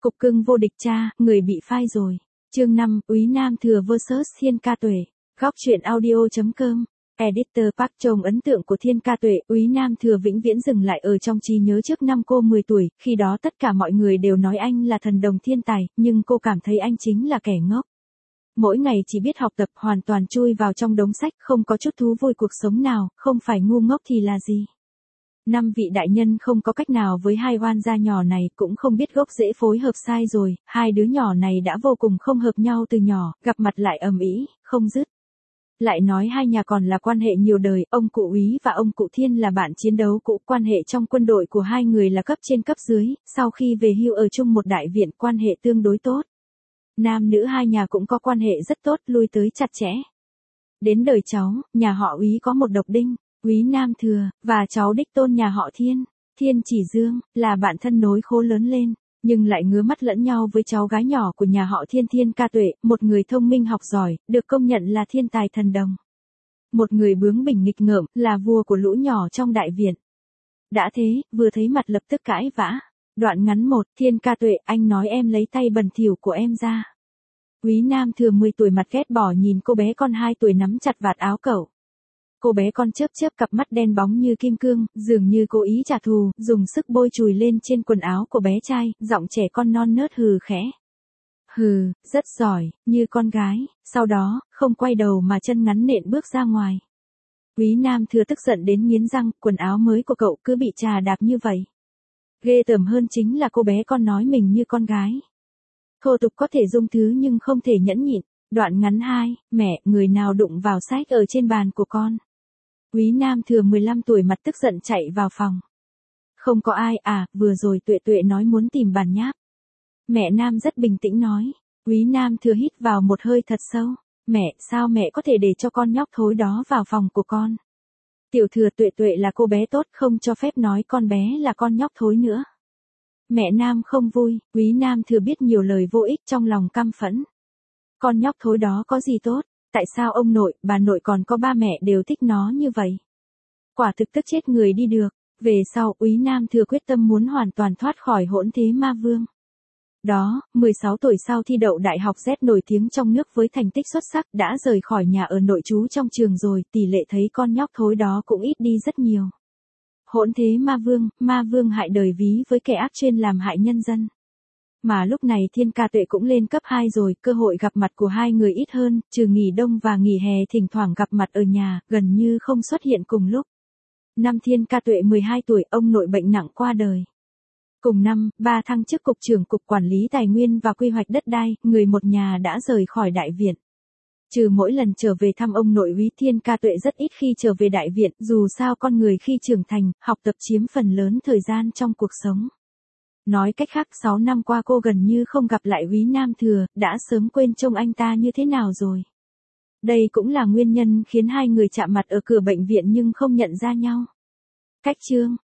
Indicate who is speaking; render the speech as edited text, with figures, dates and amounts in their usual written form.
Speaker 1: Cục cưng vô địch cha, người bị phai rồi. Chương 5, Úy Nam Thừa vs Thiên Ca Tuệ. Góc truyện audio.com. Editor Park Trông ấn tượng của Thiên Ca Tuệ, Úy Nam Thừa vĩnh viễn dừng lại ở trong trí nhớ trước năm cô 10 tuổi, khi đó tất cả mọi người đều nói anh là thần đồng thiên tài, nhưng cô cảm thấy anh chính là kẻ ngốc. Mỗi ngày chỉ biết học tập, hoàn toàn chui vào trong đống sách, không có chút thú vui cuộc sống nào, không phải ngu ngốc thì là gì. Năm vị đại nhân không có cách nào với hai oan gia nhỏ này, cũng không biết gốc rễ phối hợp sai rồi, hai đứa nhỏ này đã vô cùng không hợp nhau từ nhỏ, gặp mặt lại ầm ĩ, không dứt. Lại nói hai nhà còn là quan hệ nhiều đời, ông cụ Úy và ông cụ Thiên là bạn chiến đấu cũ, quan hệ trong quân đội của hai người là cấp trên cấp dưới, sau khi về hưu ở chung một đại viện, quan hệ tương đối tốt. Nam nữ hai nhà cũng có quan hệ rất tốt, lui tới chặt chẽ. Đến đời cháu, nhà họ Úy có một độc đinh, Úy Nam Thừa, và cháu đích tôn nhà họ Thiên, Thiên Chỉ Dương, là bạn thân nối khố lớn lên, nhưng lại ngứa mắt lẫn nhau với cháu gái nhỏ của nhà họ Thiên, Thiên Ca Tuệ, một người thông minh học giỏi, được công nhận là thiên tài thần đồng. Một người bướng bỉnh nghịch ngợm, là vua của lũ nhỏ trong đại viện. Đã thế, vừa thấy mặt lập tức cãi vã. Đoạn ngắn 1, Thiên Ca Tuệ, anh nói em lấy tay bẩn thỉu của em ra. Úy Nam Thừa 10 tuổi mặt ghét bỏ nhìn cô bé con 2 tuổi nắm chặt vạt áo cậu. Cô bé con chớp chớp cặp mắt đen bóng như kim cương, dường như cố ý trả thù, dùng sức bôi chùi lên trên quần áo của bé trai, giọng trẻ con non nớt hừ khẽ. Hừ, rất giỏi, như con gái, sau đó, không quay đầu mà chân ngắn nện bước ra ngoài. Úy Nam Thừa tức giận đến nghiến răng, quần áo mới của cậu cứ bị trà đạp như vậy. Ghê tởm hơn chính là cô bé con nói mình như con gái. Thô tục có thể dung thứ nhưng không thể nhẫn nhịn. Đoạn ngắn 2, mẹ, người nào đụng vào sách ở trên bàn của con. Úy Nam Thừa 15 tuổi mặt tức giận chạy vào phòng. Không có ai à, vừa rồi Tuệ Tuệ nói muốn tìm bàn nháp. Mẹ Nam rất bình tĩnh nói. Úy Nam Thừa hít vào một hơi thật sâu. Mẹ, sao mẹ có thể để cho con nhóc thối đó vào phòng của con? Tiểu Thừa, Tuệ Tuệ là cô bé tốt, không cho phép nói con bé là con nhóc thối nữa. Mẹ Nam không vui, Úy Nam Thừa biết nhiều lời vô ích, trong lòng căm phẫn. Con nhóc thối đó có gì tốt, tại sao ông nội, bà nội còn có ba mẹ đều thích nó như vậy? Quả thực tức chết người đi được. Về sau, Úy Nam Thừa quyết tâm muốn hoàn toàn thoát khỏi hỗn thế ma vương. Đó, 16 tuổi sau thi đậu đại học Z nổi tiếng trong nước với thành tích xuất sắc, đã rời khỏi nhà ở nội trú trong trường rồi, tỷ lệ thấy con nhóc thối đó cũng ít đi rất nhiều. Hỗn thế ma vương hại đời ví với kẻ ác chuyên làm hại nhân dân. Mà lúc này Thiên Ca Tuệ cũng lên cấp 2 rồi, cơ hội gặp mặt của hai người ít hơn, trừ nghỉ đông và nghỉ hè thỉnh thoảng gặp mặt ở nhà, gần như không xuất hiện cùng lúc. Năm Thiên Ca Tuệ 12 tuổi, ông nội bệnh nặng qua đời. Cùng năm, ba thăng chức cục trưởng cục quản lý tài nguyên và quy hoạch đất đai, người một nhà đã rời khỏi đại viện. Trừ mỗi lần trở về thăm ông nội Úy, Thiên Ca Tuệ rất ít khi trở về đại viện, dù sao con người khi trưởng thành, học tập chiếm phần lớn thời gian trong cuộc sống. Nói cách khác 6 năm qua cô gần như không gặp lại Úy Nam Thừa, đã sớm quên trông anh ta như thế nào rồi. Đây cũng là nguyên nhân khiến hai người chạm mặt ở cửa bệnh viện nhưng không nhận ra nhau. Cách chương